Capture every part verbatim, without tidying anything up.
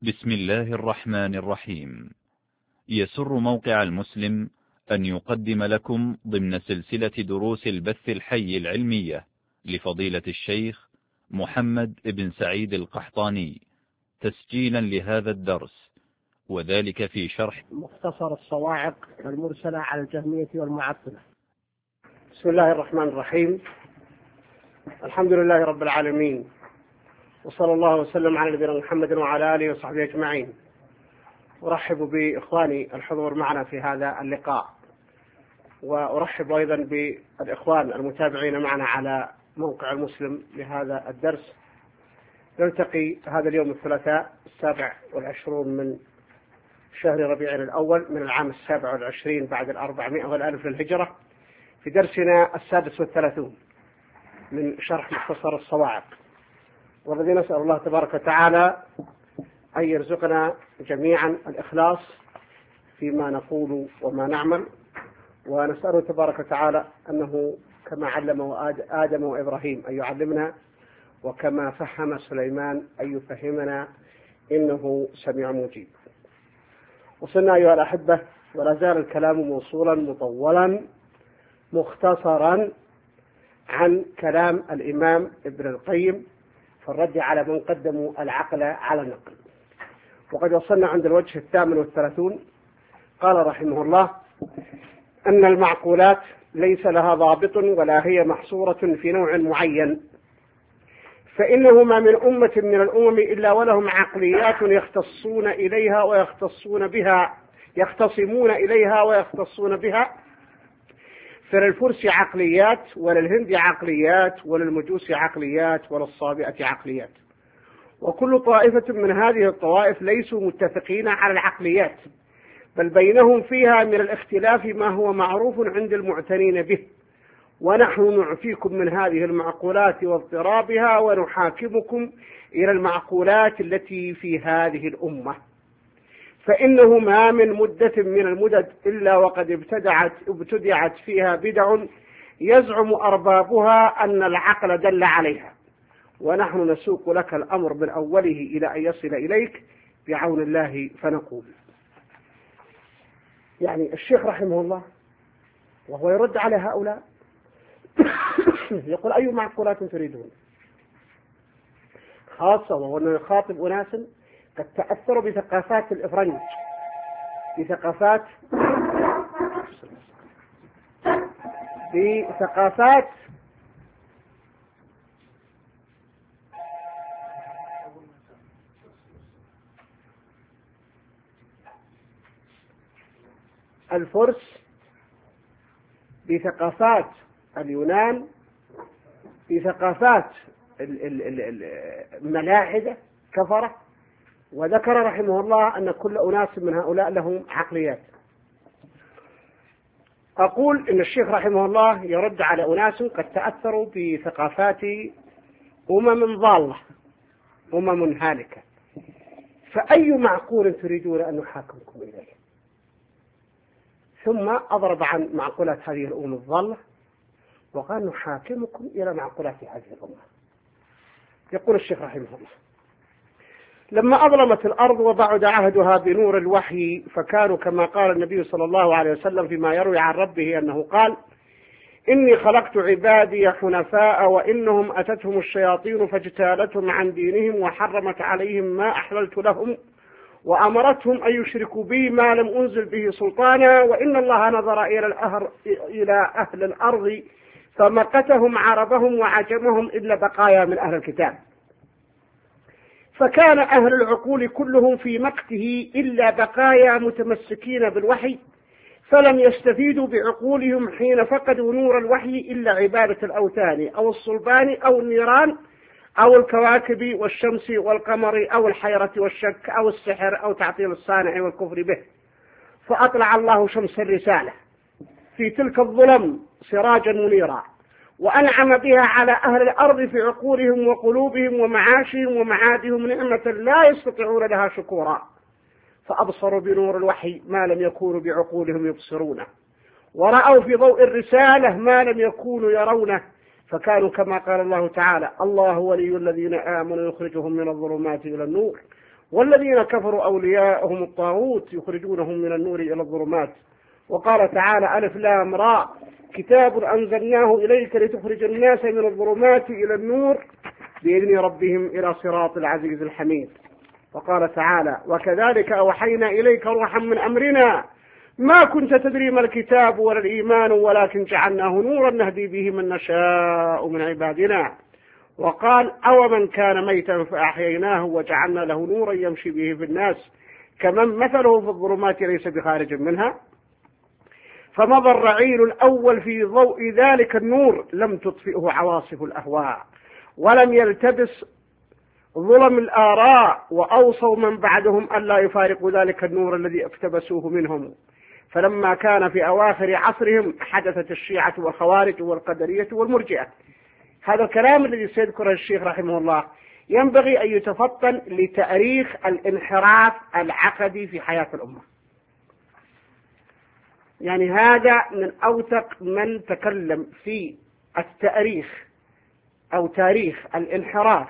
بسم الله الرحمن الرحيم. يسر موقع المسلم أن يقدم لكم ضمن سلسلة دروس البث الحي العلمية لفضيلة الشيخ محمد بن سعيد القحطاني تسجيلا لهذا الدرس، وذلك في شرح مختصر الصواعق المرسلة على الجهمية والمعطلة. بسم الله الرحمن الرحيم. الحمد لله رب العالمين، وصلى الله وسلم على نبينا محمد وعلى آله وصحبه أجمعين. أرحب بإخواني الحضور معنا في هذا اللقاء، وأرحب أيضا بالإخوان المتابعين معنا على موقع المسلم لهذا الدرس. نلتقي هذا اليوم الثلاثاء السابع والعشرون من شهر ربيع الأول من العام السابع والعشرين بعد الأربعمائة والألف للهجرة في درسنا السادس والثلاثون من شرح مختصر الصواعق، والذي نسأل الله تبارك وتعالى أن يرزقنا جميعا الإخلاص فيما نقول وما نعمل، ونسأله تبارك وتعالى أنه كما علم آدم وإبراهيم أن يعلمنا، وكما فهم سليمان أن يفهمنا، إنه سميع مجيب. وصلنا أيها الأحبة، ولا زال الكلام موصولا مطولا مختصرا عن كلام الإمام ابن القيم في الرد على من قدموا العقل على النقل. وقد وصلنا عند الوجه الثامن والثلاثون. قال رحمه الله أن المعقولات ليس لها ضابط ولا هي محصورة في نوع معين، فإنه ما من أمة من الأمم إلا ولهم عقليات يختصون إليها ويختصون بها يختصمون إليها ويختصون بها، فللفرس عقليات، وللهند عقليات، وللمجوس عقليات، وللصابئة عقليات. وكل طائفة من هذه الطوائف ليسوا متفقين على العقليات، بل بينهم فيها من الاختلاف ما هو معروف عند المعتنين به. ونحن نعفيكم من هذه المعقولات واضطرابها، ونحاكمكم إلى المعقولات التي في هذه الأمة. فإنه ما من مدة من المدد إلا وقد ابتدعت ابتدعت فيها بدع يزعم أربابها أن العقل دل عليها، ونحن نسوق لك الأمر من أوله إلى أن يصل إليك بعون الله. فنقول يعني الشيخ رحمه الله وهو يرد على هؤلاء يقول: أي معقولات تريدون؟ خاصة وهو أنه يخاطب أناس قد تأثروا بثقافات الإفرنج، بثقافات بثقافات الفرس، بثقافات اليونان، بثقافات الملاحدة كفرة. وذكر رحمه الله أن كل أناس من هؤلاء لهم عقليات. أقول إن الشيخ رحمه الله يرد على أناس قد تأثروا بثقافات أمم ضالة، أمم هالكة. فأي معقول تريدون أن نحاكمكم إليه؟ ثم أضرب عن معقولات هذه الأمم الضالة وقال: نحاكمكم إلى معقولات هذه الأمة. يقول الشيخ رحمه الله: لما أظلمت الأرض وبعد عهدها بنور الوحي، فكانوا كما قال النبي صلى الله عليه وسلم فيما يروي عن ربه أنه قال: إني خلقت عبادي حنفاء وإنهم أتتهم الشياطين فاجتالتهم عن دينهم وحرمت عليهم ما أحللت لهم وأمرتهم أن يشركوا بي ما لم أنزل به سلطانا، وإن الله نظر إلى الأهل, إلى أهل الأرض فمقتهم عربهم وعجمهم إلا بقايا من أهل الكتاب. فكان أهل العقول كلهم في مقته إلا بقايا متمسكين بالوحي، فلم يستفيدوا بعقولهم حين فقدوا نور الوحي إلا عبادة الأوثان أو الصلبان أو النيران أو الكواكب والشمس والقمر أو الحيرة والشك أو السحر أو تعطيل الصانع والكفر به. فأطلع الله شمس الرسالة في تلك الظلم سراجا منيرا، وأنعم بها على أهل الأرض في عقولهم وقلوبهم ومعاشهم ومعادهم نعمة لا يستطيعون لها شكورا، فأبصروا بنور الوحي ما لم يكونوا بعقولهم يبصرونه، ورأوا في ضوء الرسالة ما لم يكونوا يرونه، فكانوا كما قال الله تعالى: الله ولي الذين آمنوا يخرجهم من الظلمات إلى النور والذين كفروا أولياءهم الطاغوت يخرجونهم من النور إلى الظلمات. وقال تعالى ألف لام راء كتاب أنزلناه إليك لتخرج الناس من الظلمات إلى النور بإذن ربهم إلى صراط العزيز الحميد. وقال تعالى وكذلك أوحينا إليك روحا من أمرنا ما كنت تدري ما الكتاب ولا الإيمان ولكن جعلناه نورا نهدي به من نشاء من عبادنا. وقال أو من كان ميتا فأحييناه وجعلنا له نورا يمشي به في الناس كمن مثله في الظلمات ليس بخارج منها. فمضى الرعيل الأول في ضوء ذلك النور لم تطفئه عواصف الأهواء ولم يلتبس ظلم الآراء، وأوصوا من بعدهم ألا يفارقوا ذلك النور الذي اقتبسوه منهم. فلما كان في أواخر عصرهم حدثت الشيعة والخوارج والقدرية والمرجئة. هذا الكلام الذي سيذكره الشيخ رحمه الله ينبغي أن يتفطن لتاريخ الانحراف العقدي في حياة الأمة. يعني هذا من أوثق من تكلم في التاريخ أو تاريخ الانحراف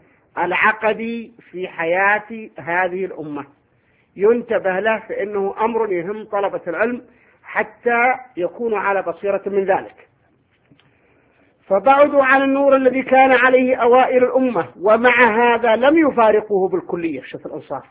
العقدي في حياة هذه الأمة، ينتبه له فإنه أمر يهم طلبة العلم حتى يكونوا على بصيرة من ذلك. فبعدوا عن النور الذي كان عليه أوائل الأمة، ومع هذا لم يفارقوه بالكلية. شوف الإنصاف،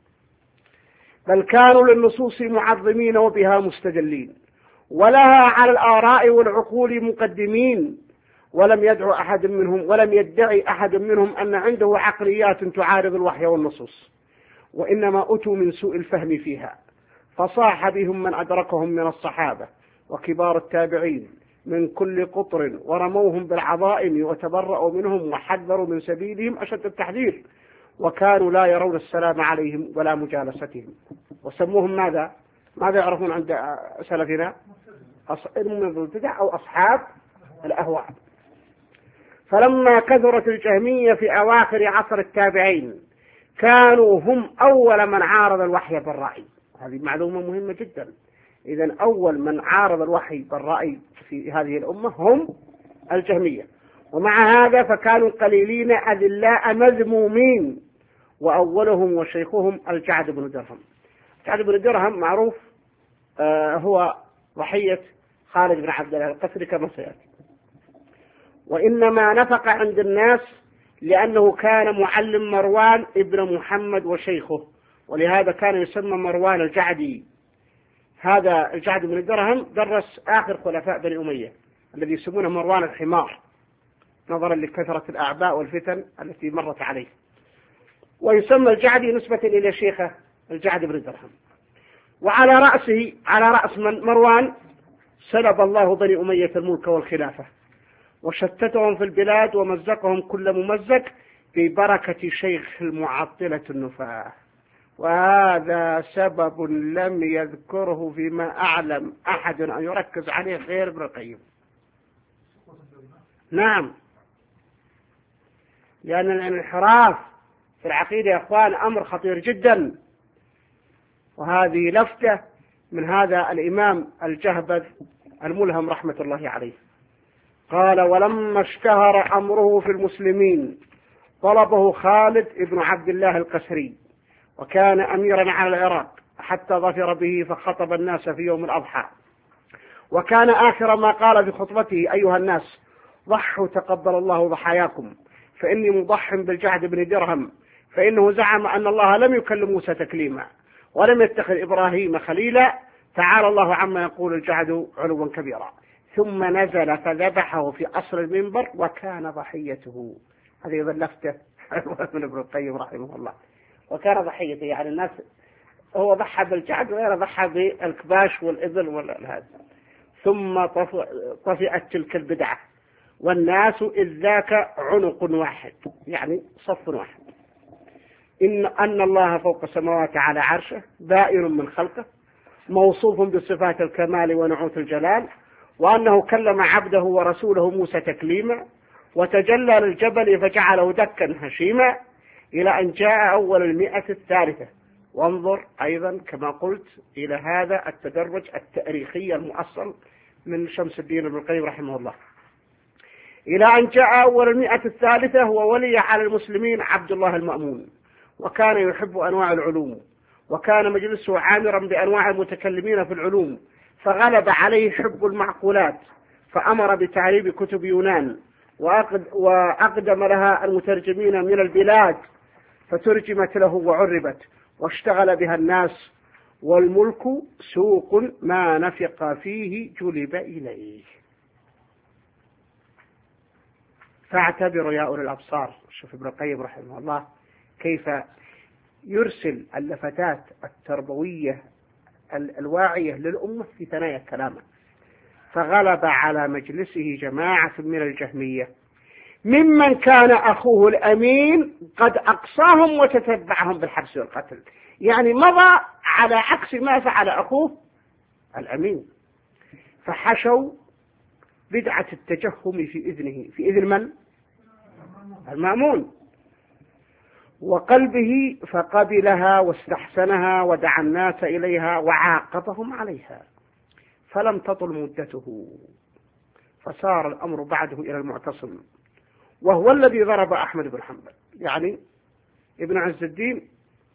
بل كانوا للنصوص معظمين وبها مستدلين ولها على الآراء والعقول مقدمين، ولم يدعو أحد منهم ولم يدعي أحد منهم أن عنده عقليات تعارض الوحي والنصوص، وإنما أتوا من سوء الفهم فيها. فصاح بهم من أدركهم من الصحابة وكبار التابعين من كل قطر، ورموهم بالعظائم وتبرأوا منهم وحذروا من سبيلهم أشد التحذير، وكانوا لا يرون السلام عليهم ولا مجالستهم. وسموهم ماذا؟ ماذا يعرفون عند سلفنا؟ البدع أو أصحاب الأهواء. فلما كثرت الجهمية في أواخر عصر التابعين كانوا هم أول من عارض الوحي بالرأي. هذه معلومة مهمة جدا. إذن أول من عارض الوحي بالرأي في هذه الأمة هم الجهمية. ومع هذا فكانوا قليلين أذلاء مذمومين، وأولهم وشيخهم الجعد بن درهم. الجعد بن درهم معروف آه هو ضحية خالد بن عبد الله القسري كما سيأتي، وإنما نفق عند الناس لأنه كان معلم مروان ابن محمد وشيخه، ولهذا كان يسمى مروان الجعدي. هذا الجعد بن درهم درس آخر خلفاء بني أمية الذي يسمونه مروان الحمار، نظرا لكثرة الأعباء والفتن التي مرت عليه، ويسمى الجعدي نسبة إلى شيخه الجعد بن درهم. وعلى رأسه على رأس من مروان سلب الله بني أمية الملك والخلافة، وشتتهم في البلاد ومزقهم كل ممزق ببركة شيخ المعطلة النفاة. وهذا سبب لم يذكره فيما أعلم أحد أن يركز عليه غير ابن القيم. نعم، لأن الانحراف في العقيدة يا أخوان أمر خطير جدا. وهذه لفتة من هذا الإمام الجهبذ الملهم رحمة الله عليه. قال ولما اشتهر أمره في المسلمين طلبه خالد بن عبد الله القسري، وكان أميرا على العراق حتى ظفر به فخطب الناس في يوم الأضحى، وكان آخر ما قال في خطبته أيها الناس ضحوا تقبل الله ضحاياكم، فإني مضح بالجعد بن درهم، فإنه زعم أن الله لم يكلم موسى تكليما ولم يتخذ إبراهيم خليلا، تعالى الله عما يقول الجعد علوا كبيرا. ثم نزل فذبحه في أصل المنبر وكان ضحيته. هذه ظلفته من ابن القيم رحمه الله. وكان ضحيته يعني الناس، هو ضحى بالجعد وغير ضحى بالكباش والإبل والهذا. ثم طفئت تلك البدعة والناس إذ ذاك عنق واحد، يعني صف واحد. إن أن الله فوق السماوات على عرشه بائن من خلقه موصوف بصفات الكمال ونعوت الجلال، وأنه كلم عبده ورسوله موسى تكليما، وتجلى للجبل فجعله دكا هشيما، إلى أن جاء أول المئة الثالثة. وانظر أيضا كما قلت إلى هذا التدرج التاريخي المؤصل من شمس الدين ابن القيم رحمه الله. إلى أن جاء أول المئة الثالثة وولي على المسلمين عبد الله المأمون، وكان يحب أنواع العلوم، وكان مجلسه عامرا بأنواع المتكلمين في العلوم، فغلب عليه حب المعقولات، فأمر بتعريب كتب يونان وأقدم لها المترجمين من البلاد، فترجمت له وعربت، واشتغل بها الناس، والملك سوق ما نفق فيه جلب إليه. فاعتبروا يا أولي الأبصار. شوف ابن القيم رحمه الله كيف يرسل اللفتات التربوية الواعية للأمة في ثنايا كلامه. فغلب على مجلسه جماعة من الجهمية ممن كان أخوه الأمين قد أقصاهم وتتبعهم بالحبس والقتل، يعني مضى على عكس ما فعل أخوه الأمين، فحشوا بدعة التجهم في إذنه، في إذن من؟ المأمون، وقلبه، فقبلها واستحسنها ودعا الناس إليها وعاقبهم عليها، فلم تطل مدته، فصار الأمر بعده إلى المعتصم، وهو الذي ضرب أحمد بن حنبل، يعني ابن عز الدين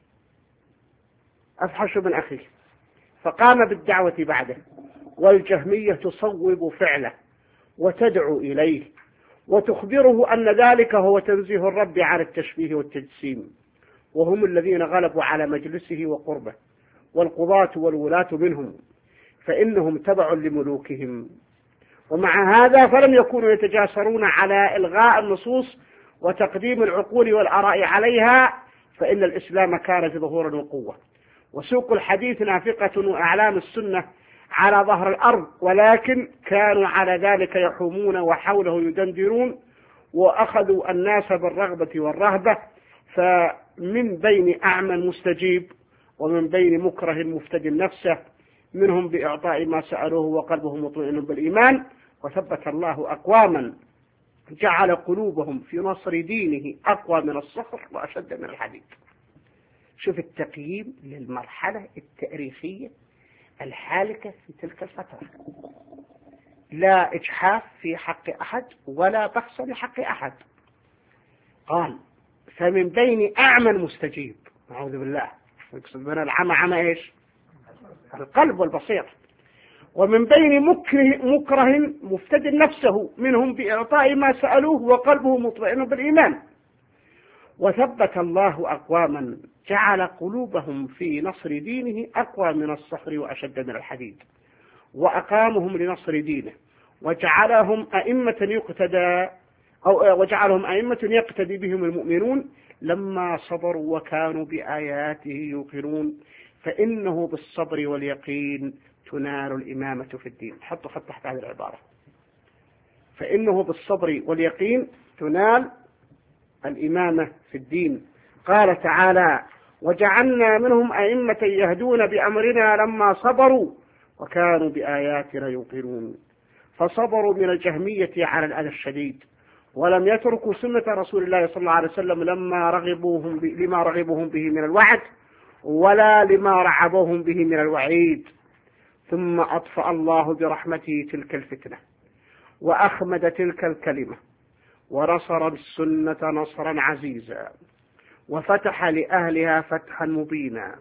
أفحش من أخيه، فقام بالدعوة بعده، والجهمية تصوب فعله وتدعو إليه وتخبره أن ذلك هو تنزيه الرب عن التشبيه والتجسيم، وهم الذين غلبوا على مجلسه وقربه، والقضاة والولاة منهم، فإنهم تبع لملوكهم. ومع هذا فلم يكونوا يتجاسرون على إلغاء النصوص وتقديم العقول والآراء عليها، فإن الإسلام كان في ظهور وقوة، وسوق الحديث نافقة وأعلام السنة على ظهر الأرض، ولكن كانوا على ذلك يحومون وحوله يدندرون، وأخذوا الناس بالرغبة والرهبة، فمن بين أعمى مستجيب ومن بين مكره مفتد نفسه، منهم بإعطاء ما سألوه وقلبه مطمئن بالإيمان. وثبت الله أقواما جعل قلوبهم في نصر دينه أقوى من الصخر وأشد من الحديد. شوف التقييم للمرحلة التاريخية الحالكة في تلك الفترة، لا إجحاف في حق أحد ولا بخس لحق أحد. قال فمن بين أعمى مستجيب، أعوذ بالله، يقصد من العمى عمى إيش؟ القلب والبصير. ومن بين مكره, مكره مفتد نفسه، منهم بإعطاء ما سألوه وقلبه مطمئن بالإيمان. وثبت الله أقواما جعل قلوبهم في نصر دينه أقوى من الصخر وأشد من الحديد، وأقامهم لنصر دينه، وجعلهم أئمة يقتدى أو وجعلهم أئمة يقتدي بهم المؤمنون لما صبروا وكانوا بآياته يوقنون، فإنه بالصبر واليقين تنال الإمامة في الدين. حطوا خط تحت هذه العبارة، فإنه بالصبر واليقين تنال الإمامة في الدين. قال تعالى وجعلنا منهم أئمة يهدون بأمرنا لما صبروا وكانوا بآياتنا يوقنون. فصبروا من الجهمية على الأذى الشديد، ولم يتركوا سنة رسول الله صلى الله عليه وسلم لما رغبوهم ب... لما رغبوهم به من الوعد ولا لما رعبوهم به من الوعيد. ثم أطفأ الله برحمته تلك الفتنة وأخمد تلك الكلمة، ونصر السنة نصرا عزيزا، وفتح لأهلها فتحا مبينا،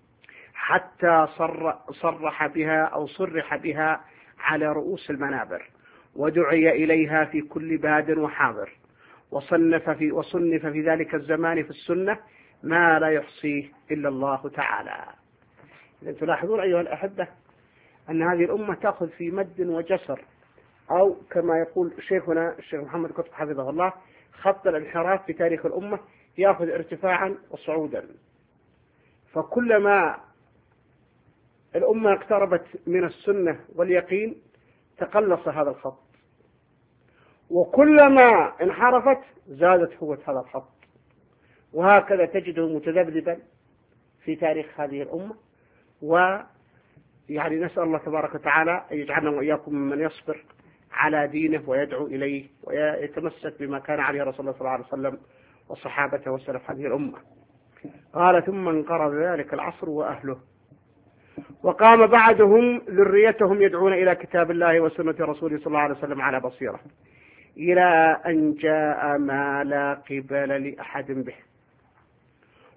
حتى صر صرح بها أو صرح بها على رؤوس المنابر، ودعي إليها في كل باد وحاضر، وصنف في, وصنف في ذلك الزمان في السنة ما لا يحصيه إلا الله تعالى. إذا تلاحظون أيها الأحبة أن هذه الأمة تأخذ في مد وجسر، أو كما يقول شيخنا الشيخ محمد قطب حفظه الله خط الانحراف في تاريخ الأمة يأخذ ارتفاعا وصعودا، فكلما الأمة اقتربت من السنة واليقين تقلص هذا الخط، وكلما انحرفت زادت قوة هذا الخط، وهكذا تجده متذبذبا في تاريخ هذه الأمة. ويعني نسأل الله تبارك وتعالى أن يجعلنا وإياكم ممن يصبر على دينه ويدعو إليه ويتمسك بما كان عليه رسول الله صلى الله عليه وسلم وصحابته وسلف هذه الأمة. قال ثم انقرض ذلك العصر وأهله، وقام بعدهم ذريتهم يدعون إلى كتاب الله وسنة رسوله صلى الله عليه وسلم على بصيرة، إلى أن جاء ما لا قبل لأحد به،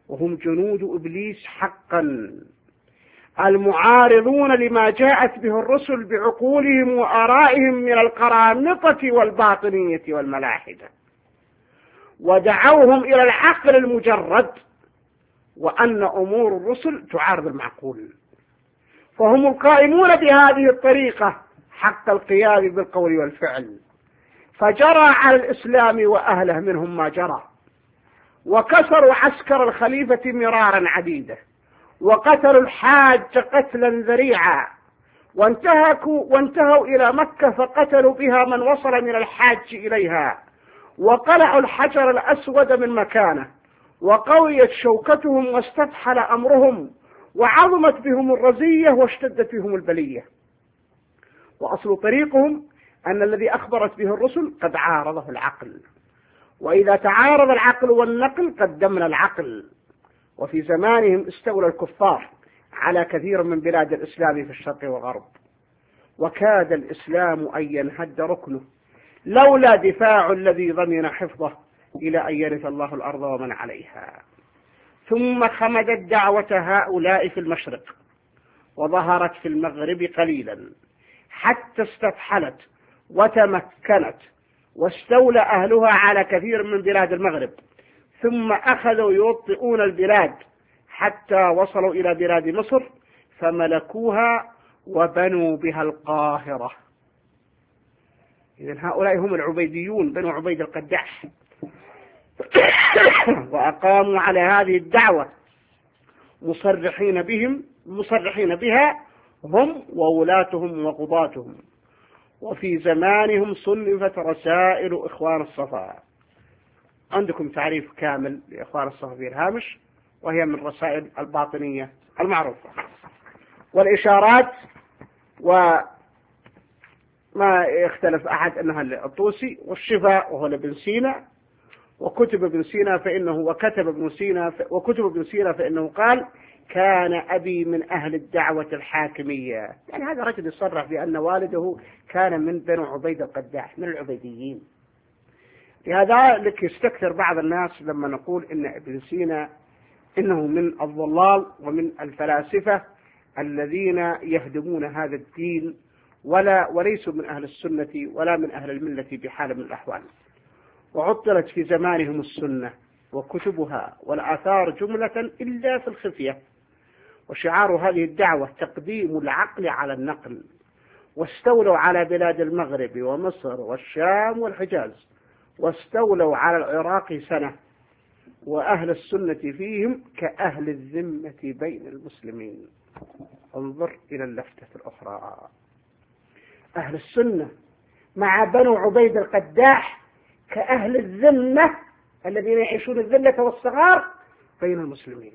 وهم جنود إبليس حقا، المعارضون لما جاءت به الرسل بعقولهم وآرائهم من القرامطة والباطنية والملاحدة، ودعوهم إلى العقل المجرد، وأن أمور الرسل تعارض المعقول، فهم القائمون بهذه الطريقة حق القيام بالقول والفعل، فجرى على الإسلام وأهله منهم ما جرى، وكسروا عسكر الخليفة مرارا عديدة، وقتلوا الحاج قتلا ذريعا، وانتهكوا وانتهوا إلى مكة فقتلوا بها من وصل من الحاج إليها، وقلعوا الحجر الأسود من مكانه، وقويت شوكتهم واستفحل أمرهم، وعظمت بهم الرزية واشتدت بهم البلية. وأصل طريقهم أن الذي أخبرت به الرسل قد عارضه العقل، وإذا تعارض العقل والنقل قدمنا العقل. وفي زمانهم استولى الكفار على كثير من بلاد الإسلام في الشرق والغرب، وكاد الإسلام أن ينهد ركنه لولا دفاع الذي ضمن حفظه إلى أن يرث الله الأرض ومن عليها. ثم خمدت دعوة هؤلاء في المشرق، وظهرت في المغرب قليلا، حتى استفحلت وتمكنت، واستولى أهلها على كثير من بلاد المغرب، ثم أخذوا يوطئون البلاد حتى وصلوا إلى بلاد مصر فملكوها وبنوا بها القاهرة. إذن هؤلاء هم العبيديون بنو عبيد القداح، وأقاموا على هذه الدعوة مصرحين بهم مصرحين بها هم وولاتهم وقضاتهم. وفي زمانهم صنفت رسائل إخوان الصفا، عندكم تعريف كامل لإخوان الصفا في الهامش، وهي من الرسائل الباطنية المعروفة، والإشارات وما يختلف أحد أنها الطوسي، والشفاء وهو لابن سينا، وكتب ابن سينا فإنه وكتب ابن سينا وكتب ابن سينا فإنه قال كان أبي من أهل الدعوة الحاكمية، يعني هذا رجل يصرح بأن والده كان من بنو عبيد القداح من العبيديين. لهذا لك يستكثر بعض الناس لما نقول إن ابن سينا إنه من الضلال ومن الفلاسفة الذين يهدمون هذا الدين، ولا وليسوا من أهل السنة ولا من أهل الملة بحال من الأحوال. وعطلت في زمانهم السنة وكتبها والآثار جملة إلا في الخفية، وشعار هذه الدعوة تقديم العقل على النقل، واستولوا على بلاد المغرب ومصر والشام والحجاز، واستولوا على العراق سنة، وأهل السنة فيهم كأهل الذمة بين المسلمين. انظر إلى اللفتة الأخرى، أهل السنة مع بنو عبيد القداح كأهل الذمة الذين يعيشون الذلة والصغار بين المسلمين.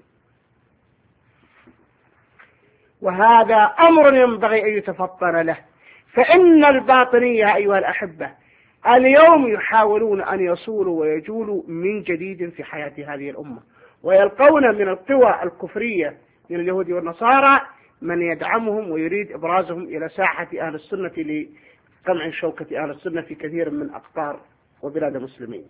وهذا أمر ينبغي أن يتفطن له، فإن الباطنية أيها الأحبة اليوم يحاولون أن يصولوا ويجولوا من جديد في حياة هذه الأمة، ويلقون من القوى الكفرية من اليهود والنصارى من يدعمهم ويريد إبرازهم إلى ساحة أهل السنة لقمع شوكة أهل السنة في كثير من أقطار وبلاد المسلمين.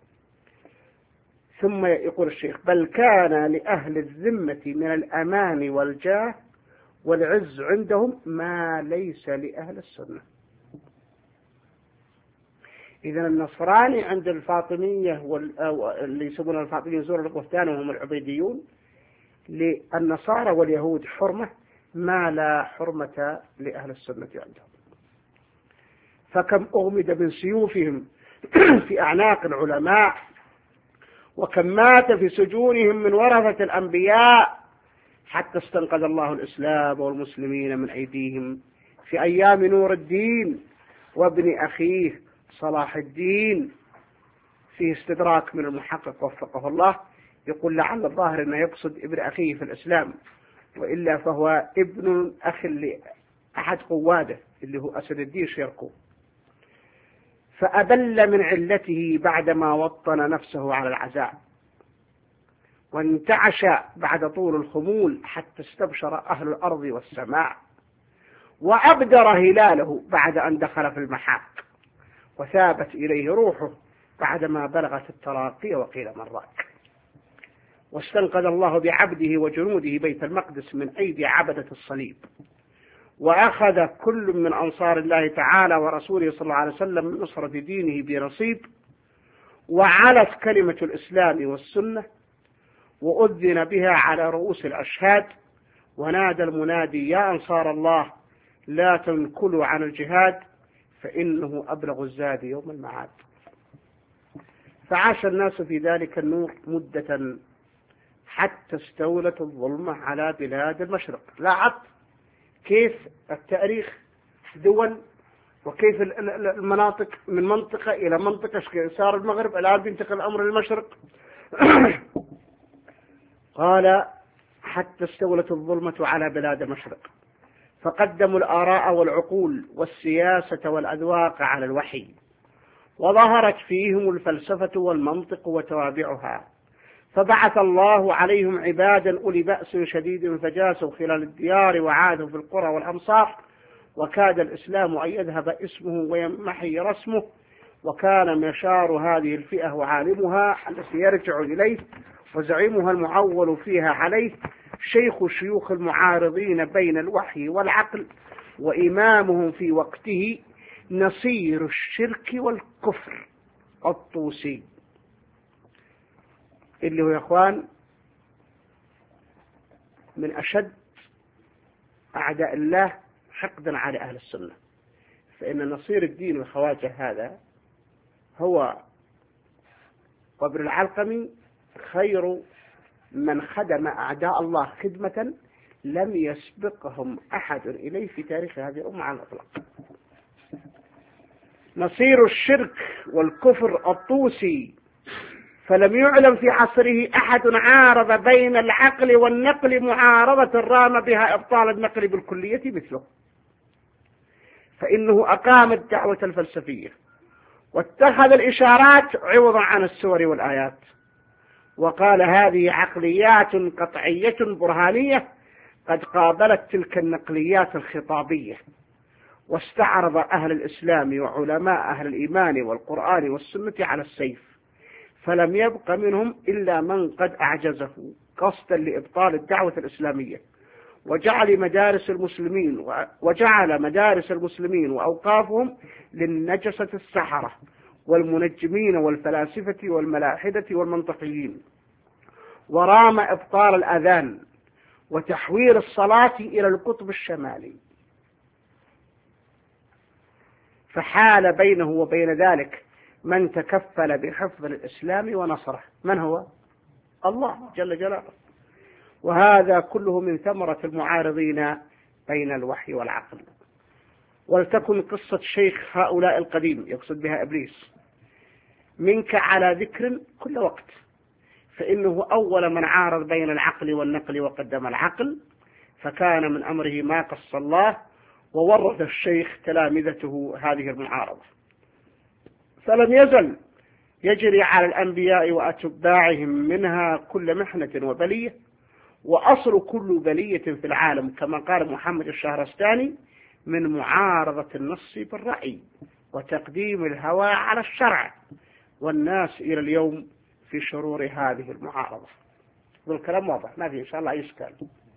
ثم يقول الشيخ بل كان لأهل الذمة من الأمان والجاه والعز عندهم ما ليس لأهل السنة. إذن النصراني عند الفاطمية واللي يسمون الفاطمية زور القهتان وهم العبيديون، للنصارى واليهود حرمة ما لا حرمة لأهل السنة عندهم. فكم أغمد من سيوفهم في أعناق العلماء، وكم مات في سجونهم من ورثة الأنبياء، حتى استنقذ الله الإسلام والمسلمين من أيديهم في أيام نور الدين وابن أخيه صلاح الدين. فيه استدراك من المحقق وفقه الله، يقول لعل الظاهر أنه يقصد ابن أخيه في الإسلام، وإلا فهو ابن أخ لأحد قواده اللي هو أسد الدين شيركو. فأبل من علته بعدما وطن نفسه على العزاء، وانتعش بعد طول الخمول حتى استبشر أهل الأرض والسماء، وأبدر هلاله بعد أن دخل في المحاق، وثابت إليه روحه بعدما بلغت التراقي وقيل من راك. واستنقذ الله بعبده وجنوده بيت المقدس من أيدي عبدة الصليب، وأخذ كل من أنصار الله تعالى ورسوله صلى الله عليه وسلم من نصرة دينه بنصيب، وعلت كلمة الإسلام والسنة، وأذن بها على رؤوس الأشهاد، ونادى المنادي يا أنصار الله لا تنكلوا عن الجهاد فإنه أبلغ الزاد يوم المعاد. فعاش الناس في ذلك النور مدة حتى استولت الظلمة على بلاد المشرق. لاحظت كيف التاريخ دول، وكيف المناطق من منطقة إلى منطقة، صار المغرب الآن بينتقل الأمر للمشرق. قال حتى استولت الظلمة على بلاد المشرق، فقدموا الآراء والعقول والسياسة والأذواق على الوحي، وظهرت فيهم الفلسفة والمنطق وتوابعها، فبعث الله عليهم عبادا أولي بأس شديد فجاسوا خلال الديار وعادوا في القرى والأمصار، وكاد الإسلام أن يذهب اسمه ويمحي رسمه. وكان مشار هذه الفئة وعالمها التي يرجع إليه وزعيمها المعول فيها عليه شيخ شيوخ المعارضين بين الوحي والعقل، وإمامهم في وقته نصير الشرك والكفر الطوسي، اللي هو يا أخوان من أشد أعداء الله حقدا على أهل السنة. فإن نصير الدين الخواجة هذا هو قبر العلقمي خير من خدم أعداء الله خدمة لم يسبقهم أحد إليه في تاريخ هذه الأمة على الإطلاق. نصير الشرك والكفر الطوسي، فلم يعلم في عصره أحد عارض بين العقل والنقل معارضة رام بها إبطال النقل بالكلية مثله، فإنه أقام الدعوة الفلسفية واتخذ الإشارات عوضا عن السور والآيات، وقال هذه عقليات قطعية برهانية قد قابلت تلك النقليات الخطابية، واستعرض أهل الإسلام وعلماء أهل الإيمان والقرآن والسنة على السيف، فلم يبق منهم إلا من قد أعجزه قصدا لإبطال الدعوة الإسلامية، وجعل مدارس المسلمين وجعل مدارس المسلمين وأوقافهم للنجسة السحرة والمنجمين والفلاسفة والملاحدة والمنطقيين، ورام إبطال الأذان وتحويل الصلاة إلى القطب الشمالي، فحال بينه وبين ذلك من تكفل بحفظ الإسلام ونصره، من هو؟ الله جل جلاله. وهذا كله من ثمرة المعارضين بين الوحي والعقل. ولتكن قصة شيخ هؤلاء القديم يقصد بها إبليس منك على ذكر كل وقت، فإنه أول من عارض بين العقل والنقل وقدم العقل، فكان من أمره ما قص الله، وورد الشيخ تلامذته هذه المعارضة، فلم يزل يجري على الأنبياء وأتباعهم منها كل محنة وبلية، وأصل كل بلية في العالم كما قال محمد الشهرستاني من معارضة النص بالرأي وتقديم الهوى على الشرع، والناس إلى اليوم في شرور هذه المعارضة. والكلام واضح ما في إن شاء الله أي إشكال.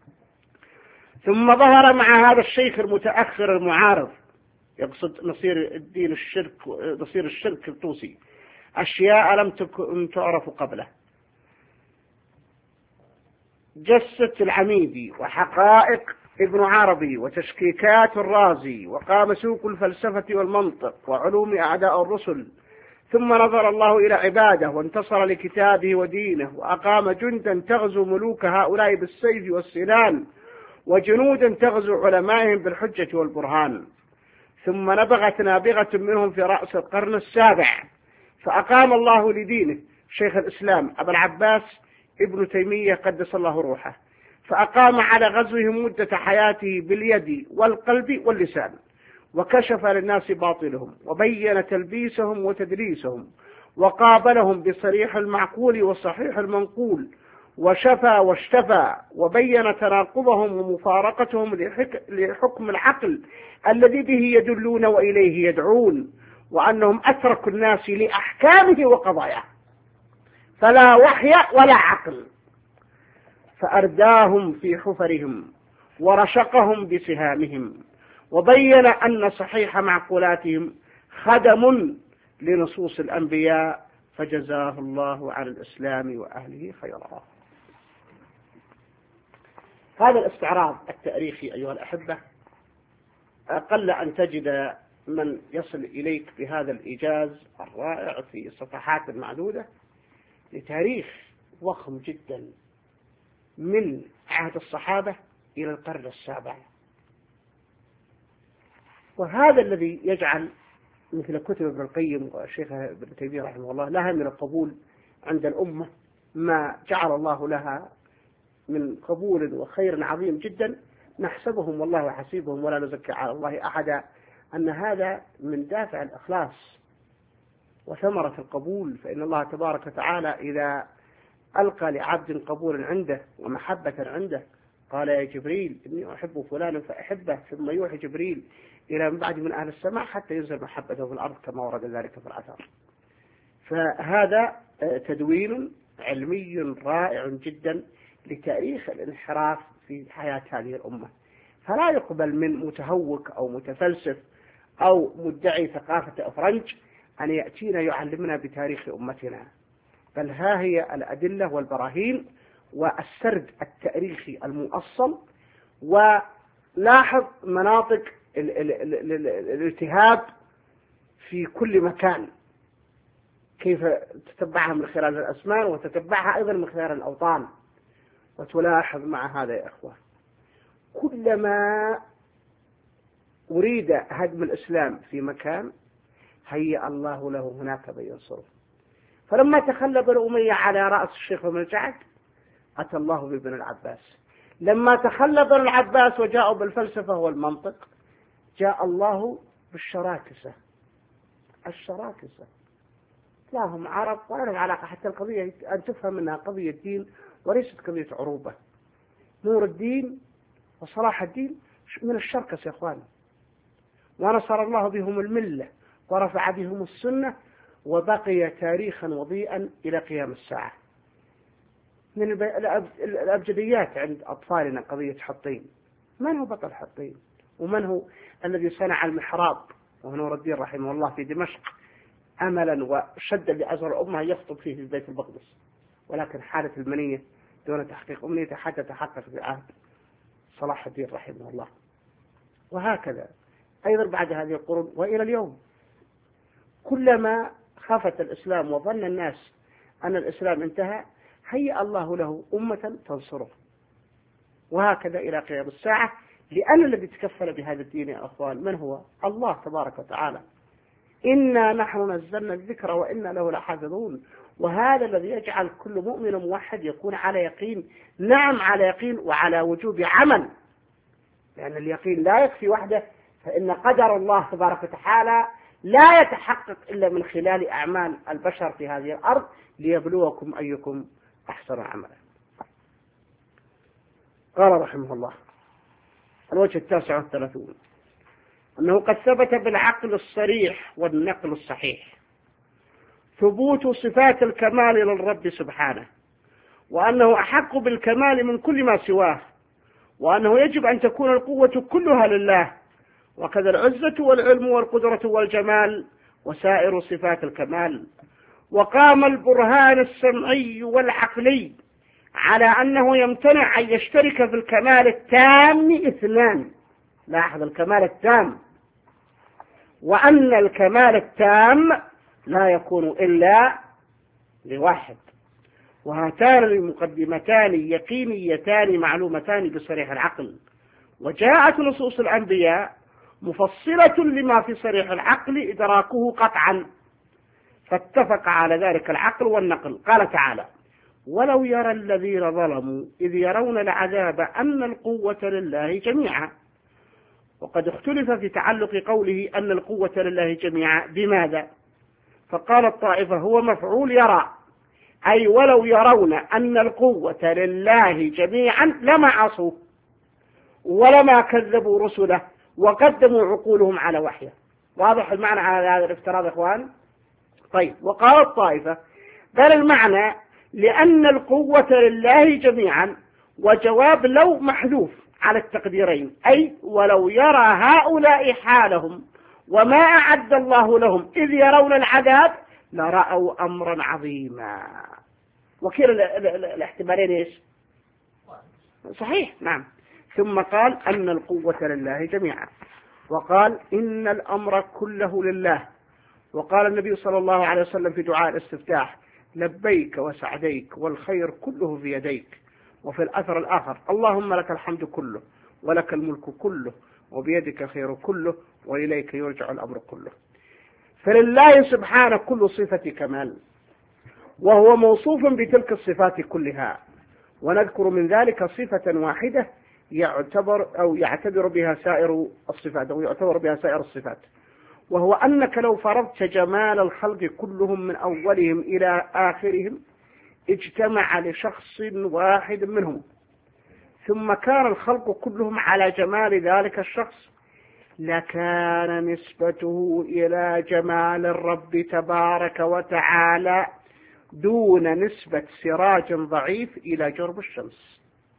ثم ظهر مع هذا الشيخ المتأخر المعارض يقصد نصير الدين الشرك نصير الشرك الطوسي أشياء لم تكن تعرف قبله، جسة العميدي وحقائق ابن عربي وتشكيكات الرازي، وقام سوق الفلسفة والمنطق وعلوم أعداء الرسل. ثم نظر الله إلى عباده وانتصر لكتابه ودينه، وأقام جندا تغزو ملوك هؤلاء بالسيف والسنان، وجنودا تغزو علمائهم بالحجة والبرهان. ثم نبغت نابغة منهم في رأس القرن السابع، فأقام الله لدينه شيخ الإسلام أبا العباس ابن تيمية قدس الله روحه، فأقام على غزوهم مدة حياته باليد والقلب واللسان، وكشف للناس باطلهم وبين تلبيسهم وتدليسهم، وقابلهم بصريح المعقول وصحيح المنقول، وشفى واشتفى، وبين تناقضهم ومفارقتهم لحكم العقل الذي به يدلون وإليه يدعون، وأنهم أتركوا الناس لأحكامه وقضاياه، فلا وحي ولا عقل، فأرداهم في حفرهم ورشقهم بسهامهم، وبين أن صحيح معقولاتهم خدم لنصوص الأنبياء، فجزاه الله عن الإسلام وأهله خيرا. هذا الاستعراض التاريخي أيها الأحبة أقل أن تجد من يصل إليك بهذا الإيجاز الرائع في صفحات معدودة لتاريخ ضخم جدا من عهد الصحابة إلى القرن السابع. وهذا الذي يجعل مثل كتب ابن القيم والشيخ ابن تيمية رحمه الله لها من القبول عند الأمة ما جعل الله لها من قبول وخير عظيم جدا، نحسبهم والله حسيبهم ولا نزكي على الله أحدا، أن هذا من دافع الإخلاص وثمرة القبول. فإن الله تبارك وتعالى إذا ألقى لعبد قبول عنده ومحبة عنده قال يا جبريل إني أحب فلانا فأحبه، ثم يوحي جبريل إلى من بعد من أهل السماء حتى ينزل محبته في الأرض كما ورد ذلك في الأثر. فهذا تدوين علمي رائع جدا لتاريخ الانحراف في حياة هذه الأمة، فلا يقبل من متهوك أو متفلسف أو مدعي ثقافة أفرنج أن يأتينا يعلمنا بتاريخ أمتنا، بل ها هي الأدلة والبراهين والسرد التاريخي المؤصل. ولاحظ مناطق الالتهاب في كل مكان كيف تتبعها من خلال الأسمان وتتبعها أيضا من خلال الأوطان. وتلاحظ مع هذا يا أخوة كلما أريد هدم الإسلام في مكان هيأ الله له هناك من ينصره. فلما تخلى بنو أمية على رأس الشيخ بن جعد أتى الله بابن العباس، لما تخلى بنو العباس وجاءوا بالفلسفة والمنطق جاء الله بالشراكسة. الشراكسة لا هم عرب ولا لهم علاقة، حتى القضية أن تفهم أنها قضية دين وليست قضية عروبة. نور الدين وصلاح الدين من الشركس يا أخوان، ونصر الله بهم الملة ورفع بهم السنة، وبقي تاريخا وضيئا إلى قيام الساعة. من الأبجديات عند أطفالنا قضية حطين. من هو بطل حطين؟ ومن هو الذي صنع المحراب وهو نور الدين رحمه الله في دمشق أملا وشدا لأزهر الأمة يخطب فيه في بيت المقدس، ولكن حالة المنية دون تحقيق أمنيته حتى تحقق في عهد صلاح الدين رحمه الله. وهكذا أيضا بعد هذه القرون وإلى اليوم كلما خافت الإسلام وظن الناس أن الإسلام انتهى هيأ الله له أمة تنصره، وهكذا إلى قيام الساعة، لأن الذي تكفل بهذا الدين يا أخوان من هو؟ الله تبارك وتعالى. إنا نحن نزلنا الذكر وإنا له لحافظون. وهذا الذي يجعل كل مؤمن موحد يكون على يقين، نعم على يقين وعلى وجوب عمل، لأن اليقين لا يكفي وحده، فإن قدر الله تبارك وتعالى لا يتحقق إلا من خلال أعمال البشر في هذه الأرض ليبلوكم أيكم أحسن عملا. قال رحمه الله الوجه التاسع والثلاثون أنه قد ثبت بالعقل الصريح والنقل الصحيح ثبوت صفات الكمال للرب سبحانه، وأنه أحق بالكمال من كل ما سواه، وأنه يجب أن تكون القوة كلها لله، وكذا العزة والعلم والقدرة والجمال وسائر صفات الكمال. وقام البرهان السمعي والعقلي على أنه يمتنع أن يشترك في الكمال التام اثنان. لاحظ الكمال التام، وأن الكمال التام لا يكون إلا لواحد. وهاتان المقدمتان يقينيتان معلومتان بصريح العقل، وجاءت نصوص الأنبياء مفصلة لما في صريح العقل إدراكه قطعا، فاتفق على ذلك العقل والنقل. قال تعالى: ولو يرى الذين ظلموا إذ يرون العذاب أن القوة لله جميعا. وقد اختلف في تعلق قوله أن القوة لله جميعا بماذا؟ فقال الطائفة هو مفعول يرى، أي ولو يرون أن القوة لله جميعا لما عصوا ولما كذبوا رسله وقدموا عقولهم على وحيه. واضح المعنى على هذا الافتراض يا إخوان؟ طيب، وقال الطائفة بل المعنى لأن القوة لله جميعا وجواب لو محذوف على التقديرين، أي ولو يرى هؤلاء حالهم وما أعد الله لهم إذ يرون العذاب لرأوا أمرا عظيما. وكلا الاحتمالين إيش؟ صحيح، نعم. ثم قال أن القوة لله جميعا، وقال إن الأمر كله لله. وقال النبي صلى الله عليه وسلم في دعاء الاستفتاح: لبيك وسعديك والخير كله في يديك. وفي الأثر الآخر: اللهم لك الحمد كله ولك الملك كله وبيدك الخير كله وإليك يرجع الأمر كله. فلله سبحانه كل صفة كمال، وهو موصوف بتلك الصفات كلها. ونذكر من ذلك صفة واحدة يعتبر أو يعتبر بها سائر الصفات أو يعتبر بها سائر الصفات، وهو أنك لو فرضت جمال الخلق كلهم من أولهم إلى آخرهم اجتمع لشخص واحد منهم، ثم كان الخلق كلهم على جمال ذلك الشخص، لكان نسبته إلى جمال الرب تبارك وتعالى دون نسبة سراج ضعيف إلى جرب الشمس.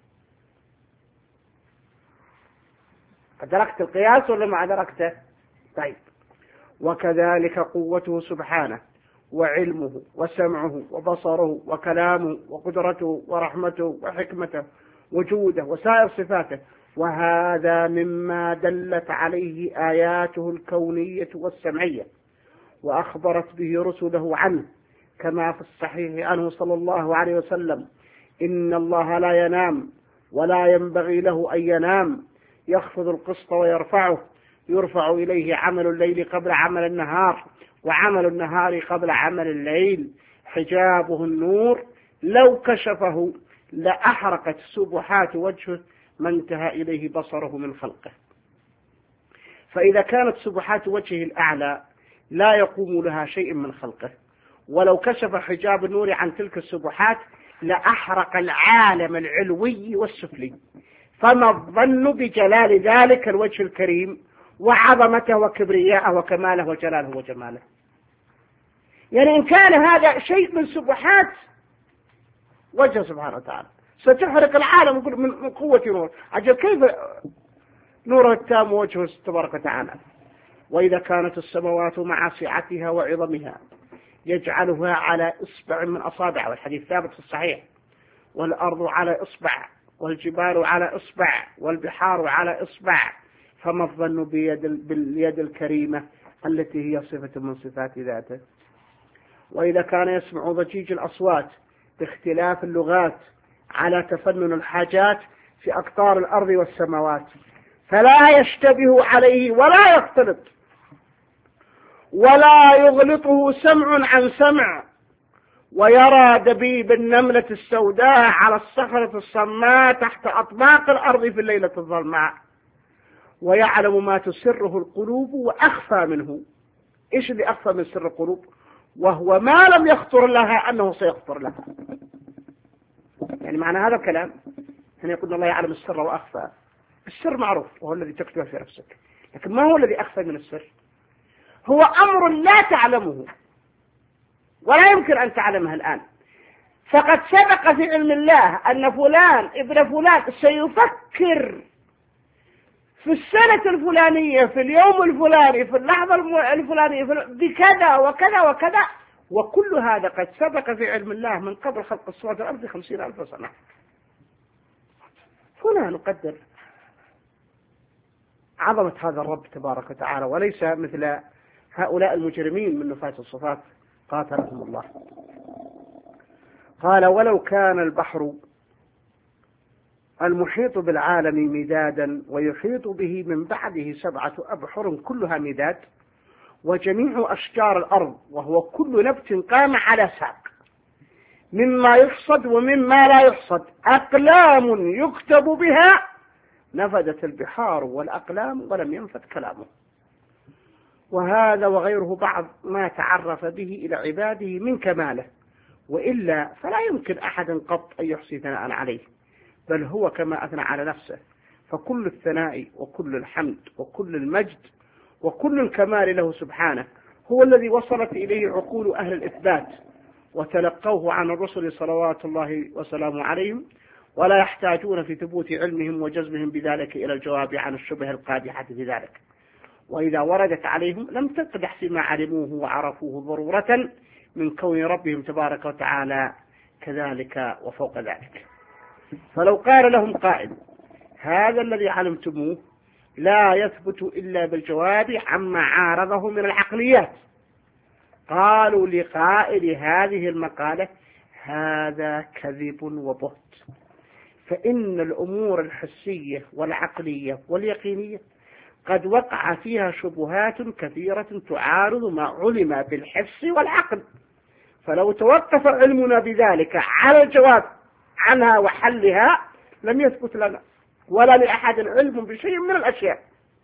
أدركت القياس ولا ما أدركته؟ طيب. وكذلك قوته سبحانه وعلمه وسمعه وبصره وكلامه وقدرته ورحمته وحكمته وجوده وسائر صفاته، وهذا مما دلت عليه آياته الكونية والسمعية وأخبرت به رسله عنه، كما في الصحيح عنه صلى الله عليه وسلم: إن الله لا ينام ولا ينبغي له أن ينام، يخفض القسط ويرفعه، يرفع إليه عمل الليل قبل عمل النهار وعمل النهار قبل عمل الليل، حجابه النور، لو كشفه لأحرقت سبحات وجهه ما انتهى إليه بصره من خلقه. فإذا كانت سبحات وجهه الأعلى لا يقوم لها شيء من خلقه، ولو كشف حجاب النور عن تلك السبحات لأحرق العالم العلوي والسفلي، فما الظن بجلال ذلك الوجه الكريم وعظمته وكبرياءه وكماله وجلاله وجماله؟ يعني إن كان هذا شيء من سبحات وجه سبحانه وتعالى ستحرق العالم من قوة نور، عجل كيف نوره التام وجهه تبارك وتعالى. وإذا كانت السماوات مع سعتها وعظمها يجعلها على إصبع من أصابع، والحديث ثابت في الصحيح، والأرض على إصبع والجبال على إصبع والبحار على إصبع، فما الظن بيد باليد الكريمة التي هي صفة من صفات ذاته. وإذا كان يسمع ضجيج الأصوات باختلاف اللغات على تفنن الحاجات في أقطار الأرض والسماوات، فلا يشتبه عليه ولا يختلط ولا يغلطه سمع عن سمع، ويرى دبيب النملة السوداء على الصخرة الصماء تحت أطباق الأرض في الليلة الظلماء، ويعلم ما تسره القلوب وأخفى منه. إيش اللي أخفى من سر القلوب؟ وهو ما لم يخطر لها أنه سيخطر لها. يعني معنى هذا الكلام أن يقول الله يعلم السر وأخفى. السر معروف وهو الذي تكتبه في نفسك، لكن ما هو الذي أخفى من السر؟ هو أمر لا تعلمه ولا يمكن أن تعلمها الآن. فقد سبق في علم الله أن فلان ابن فلان سيفكر في السنة الفلانية في اليوم الفلاني في اللحظة الفلانية بكذا وكذا وكذا، وكل هذا قد سبق في علم الله من قبل خلق السماوات والأرض بخمسين ألف سنة. هنا نقدر عظمة هذا الرب تبارك وتعالى، وليس مثل هؤلاء المجرمين من نفاة الصفات قاتلهم الله. قال: ولو كان البحر المحيط بالعالم مدادا ويحيط به من بعده سبعة أبحر كلها مداد، وجميع أشجار الأرض وهو كل نبت قام على ساق مما يحصد ومما لا يحصد أقلام يكتب بها، نفدت البحار والأقلام ولم ينفد كلامه. وهذا وغيره بعض ما تعرف به إلى عباده من كماله، وإلا فلا يمكن أحد قط أن يحصي ثناء عليه، بل هو كما أثنى على نفسه، فكل الثناء وكل الحمد وكل المجد وكل الكمال له سبحانه، هو الذي وصلت إليه عقول أهل الإثبات وتلقوه عن الرسل صلوات الله وسلامه عليهم، ولا يحتاجون في ثبوت علمهم وجزمهم بذلك إلى الجواب عن الشبه القادحة في ذلك، وإذا وردت عليهم لم تقدح فيما علموه وعرفوه ضرورة من كون ربهم تبارك وتعالى كذلك وفوق ذلك. فلو قال لهم قائل هذا الذي علمتموه لا يثبت إلا بالجواب عما عارضه من العقليات، قالوا لقائل هذه المقالة هذا كذب وبهت، فإن الأمور الحسية والعقلية واليقينية قد وقع فيها شبهات كثيرة تعارض ما علم بالحس والعقل، فلو توقف علمنا بذلك على الجواب عنها وحلها لم يثبت لنا ولا لأحد علم بشيء من الأشياء،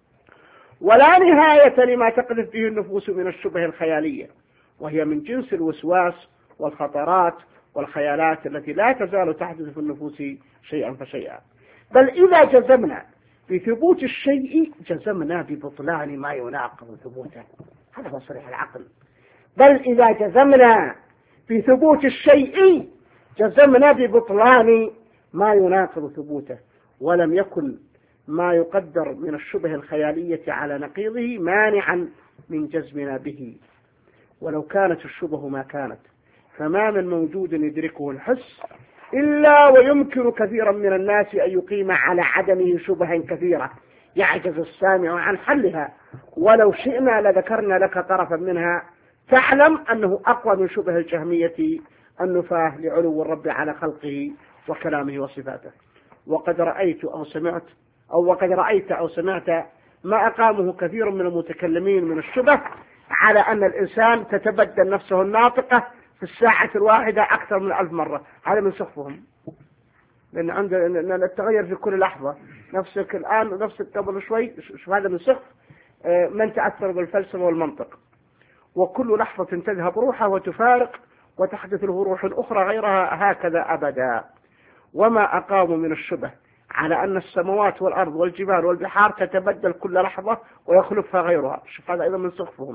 ولا نهاية لما تقذف به النفوس من الشبه الخيالية، وهي من جنس الوسواس والخطرات والخيالات التي لا تزال تحدث في النفوس شيئا فشيئا. بل إذا جزمنا بثبوت الشيء جزمنا ببطلان ما يناقض ثبوته، هذا هو صريح العقل. بل إذا جزمنا بثبوت الشيء جزمنا ببطلان ما يناقض ثبوته، ولم يكن ما يقدر من الشبه الخيالية على نقيضه مانعا من جزمنا به. ولو كانت الشبه ما كانت فما من موجود يدركه الحس إلا ويمكن كثيرا من الناس أن يقيم على عدمه شبها كثيرة يعجز السامع عن حلها، ولو شئنا لذكرنا لك طرفا منها تعلم أنه أقوى من شبه الجهمية النفاة لعلو الرب على خلقه وكلامه وصفاته. وقد رأيت أو سمعت أو وقد رأيت أو سمعت ما أقامه كثير من المتكلمين من الشبه على أن الإنسان تتبدل نفسه الناطقة في الساعة الواحدة أكثر من ألف مرة. هذا من سخفهم، لأن عندنا نتغير في كل لحظة. نفسك الآن ونفسك قبل شوي، شوف هذا من سخف من تأثر بالفلسفة والمنطق. وكل لحظة تذهب روحها وتفارق وتحدث له روح أخرى غيرها هكذا أبدا. وما أقاموا من الشبه على أن السماوات والأرض والجبال والبحار تتبدل كل لحظة ويخلفها غيرها، شوف هذا أيضا من سخفهم.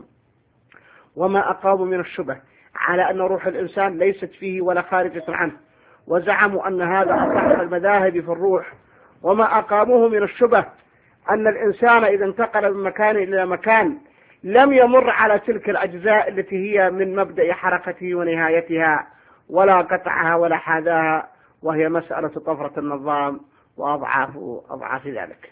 وما أقاموا من الشبه على أن روح الإنسان ليست فيه ولا خارجة عنه، وزعموا أن هذا أصح المذاهب في الروح. وما أقاموه من الشبه أن الإنسان إذا انتقل من مكان إلى مكان لم يمر على تلك الأجزاء التي هي من مبدأ حركته ونهايتها ولا قطعها ولا حاذاها، وهي مسألة طفرة النظام وأضعاف أضعاف ذلك.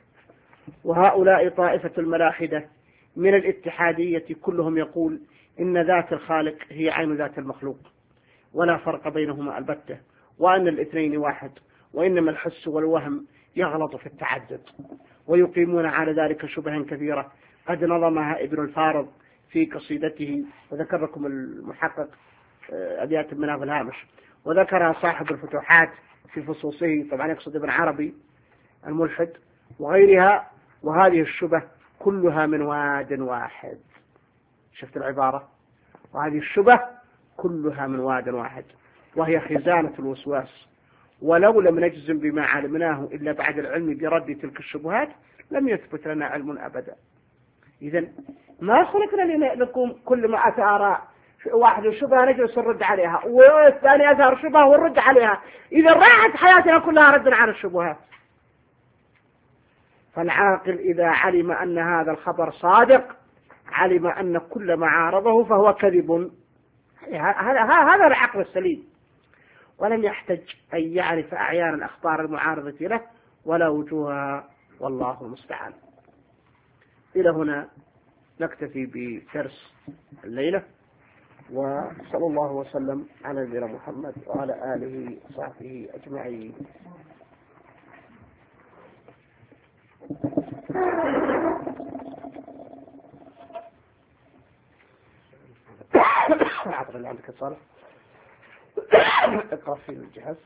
وهؤلاء طائفة الملاحدة من الاتحادية كلهم يقول إن ذات الخالق هي عين ذات المخلوق ولا فرق بينهما البتة، وأن الاثنين واحد، وإنما الحس والوهم يغلط في التعدد، ويقيمون على ذلك شبها كثيرة قد نظمها ابن الفارض في قصيدته، وذكر لكم المحقق أبيات منها في الهامش، وذكرها صاحب الفتوحات في فصوصه، طبعا يقصد ابن عربي الملحد وغيرها. وهذه الشبه كلها من واد واحد، شفت العبارة؟ وهذه الشبه كلها من واد واحد، وهي خزانة الوسواس. ولو لم نجزم بما علمناه إلا بعد العلم برد تلك الشبهات لم يثبت لنا علم أبدا. إذن ما خلقنا لكم كل ما أتى آراء واحد الشبهة نجلس نرد عليها، والثاني أثار شبهة ونرد عليها، إذا راحت حياتنا كلها رد على الشبهات. فالعاقل إذا علم أن هذا الخبر صادق علم أن كل ما عارضه فهو كذب. هذا هذا العقل السليم، ولم يحتج أن يعرف أعيان الأخبار المعارضة له ولا وجوهها، والله المستعان. إلى هنا نكتفي بدرس الليلة، وصلى الله وسلم على نبينا محمد وعلى آله وصحبه أجمعين. عطر اللي عندك الصالح اقرأ في الجهاز.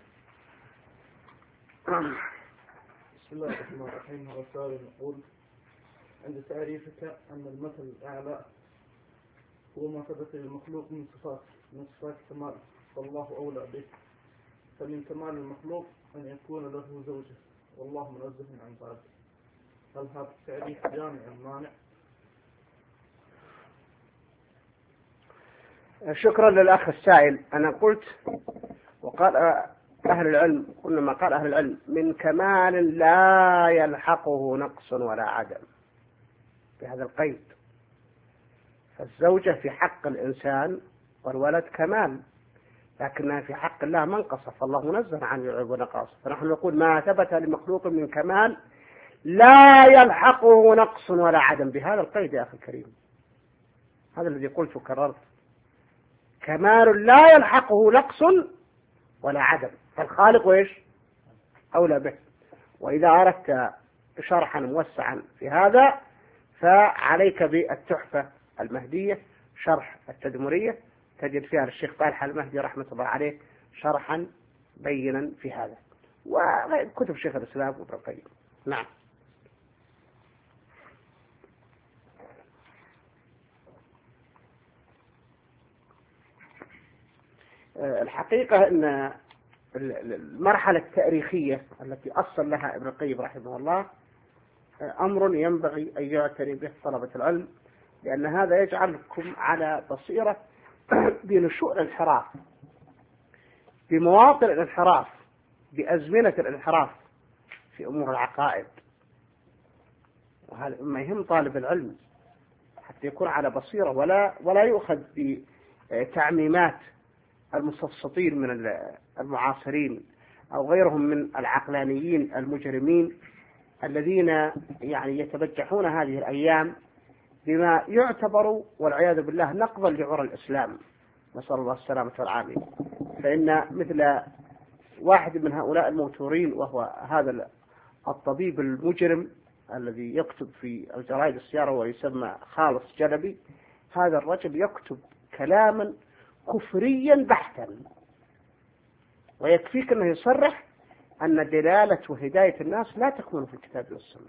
بسم الله الرحمن الرحيم. الرسالة نقول: عند تعريفك أن المثل الأعلى هو ما ثبت للمخلوق من صفات من صفات كمال، فالله أولى به. فمن كمال المخلوق أن يكون له زوجة، والله منزه عن ذلك. هل هذا التعريف جامع مانع؟ شكرا للأخ السائل. أنا قلت وقال أهل العلم، قلنا ما قال أهل العلم من كمال لا يلحقه نقص ولا عدم، بهذا القيد. فالزوجة في حق الإنسان والولد كمال، لكنها في حق الله منقصة، فالله منزه عن العيب ونقص. فنحن نقول ما ثبت لمخلوق من كمال لا يلحقه نقص ولا عدم، بهذا القيد يا أخي الكريم. هذا الذي قلت وكررت، كمال لا يلحقه نقص ولا عدم، فالخالق وإيش أولى به. وإذا أردت شرحا موسعا في هذا فعليك بالتحفة المهدية شرح التدمرية، تجد فيها الشيخ طالح المهدي رحمة الله عليه شرحا بينا في هذا، وكتب شيخ الإسلام وابن القيم. نعم. الحقيقة أن المرحلة التاريخية التي أصل لها ابن القيم رحمه الله أمر ينبغي أن يعتني به طلبة العلم، لأن هذا يجعلكم على بصيرة بنشوء الانحراف، بمواطن الانحراف، بأزمنة الانحراف في أمور العقائد. وهذا ما يهم طالب العلم حتى يكون على بصيرة، ولا ولا يؤخذ بتعميمات المستفسطين من المعاصرين أو غيرهم من العقلانيين المجرمين الذين يعني يتبجحون هذه الأيام بما يعتبر والعياذ بالله نقضا لعرى الإسلام، نسأل الله السلامة والعافية. فإن مثل واحد من هؤلاء الموتورين، وهو هذا الطبيب المجرم الذي يكتب في الجرائد السيارة ويسمى خالص جلبي، هذا الرجل يكتب كلاما كفريا بحتا، ويكفيك أنه يصرح أن دلالة وهداية الناس لا تكون في الكتاب والسنة.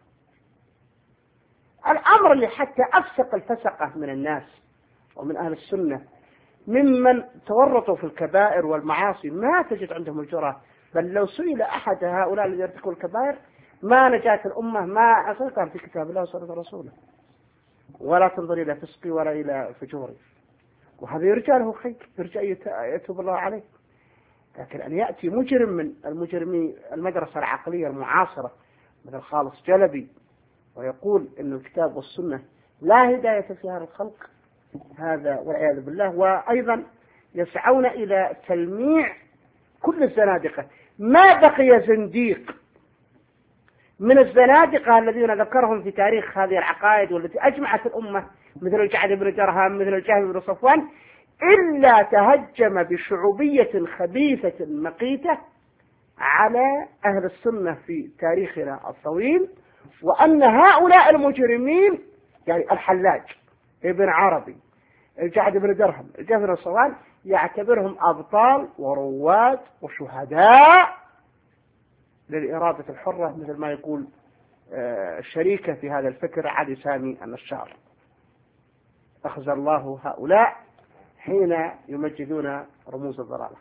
الأمر اللي حتى أفسق الفسقة من الناس ومن أهل السنة ممن تورطوا في الكبائر والمعاصي ما تجد عندهم الجرأة، بل لو سئل أحد هؤلاء الذين يرتكبون الكبائر ما نجاة الأمة ما أصدقها في كتاب الله وسنة رسوله، ولا تنظر إلى فسقي ولا إلى فجوري، وهذا يرجى له خير، يرجى يتوب الله عليه. لكن أن يأتي مجرم من المجرمين المدرسة العقلية المعاصرة مثل خالص جلبي ويقول إن الكتاب والسنة لا هداية في هذا الخلق، هذا والعياذ بالله. وأيضا يسعون إلى تلميع كل الزنادقة. ما بقي زنديق من الزنادقة الذين ذكرهم في تاريخ هذه العقائد والتي أجمعت الأمة مثل الجعد بن درهم مثل الجهم بن صفوان إلا تهجم بشعوبية خبيثة مقيتة على أهل السنة في تاريخنا الطويل، وأن هؤلاء المجرمين يعني الحلاج ابن عربي الجعد بن درهم الجهم بن صفوان يعتبرهم أبطال ورواد وشهداء للإرادة الحرة، مثل ما يقول الشريكة في هذا الفكر علي سامي النشار. أخزى الله هؤلاء حين يمجدون رموز الضلالة.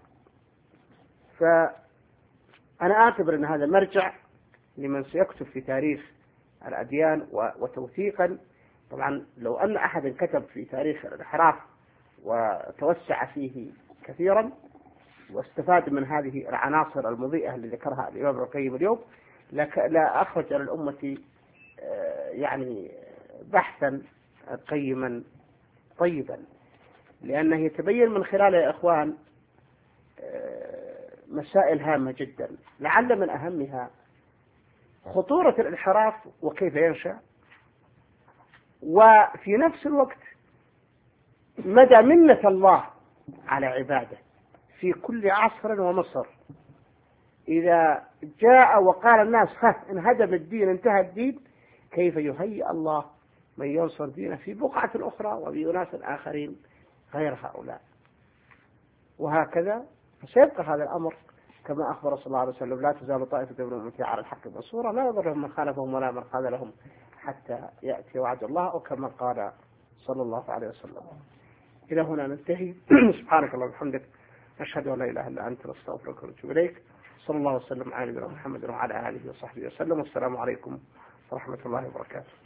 فأنا أعتبر أن هذا مرجع لمن سيكتب في تاريخ الأديان وتوثيقا. طبعا لو أن أحد كتب في تاريخ الانحراف وتوسع فيه كثيرا واستفاد من هذه العناصر المضيئة اللي ذكرها الإمام ابن القيم اليوم لا أخرج على الأمة يعني بحثا قيما طيبا، لأنه يتبين من خلاله يا إخوان مسائل هامة جدا، لعل من أهمها خطورة الانحراف وكيف ينشأ، وفي نفس الوقت مدى منة الله على عباده في كل عصر ومصر. إذا جاء وقال الناس ها انهدم الدين انتهى الدين، كيف يهيئ الله من ينصر دينه في بقعة أخرى وبأناس آخرين غير هؤلاء. وهكذا سيبقى هذا الأمر كما أخبر صلى الله عليه وسلم لا تزال طائفة من أمتي على الحق منصورة لا يضرهم من خالفهم ولا من خذلهم حتى يأتي وعد الله، وكما قال صلى الله عليه وسلم. إلى هنا ننتهي. سبحانك اللهم وبحمدك أشهد أن لا إله إلا أنت نستغفرك ونتوب إليك. صلى الله وسلم على نبينا محمد وعلى آله وصحبه وسلم، والسلام عليكم ورحمة الله وبركاته.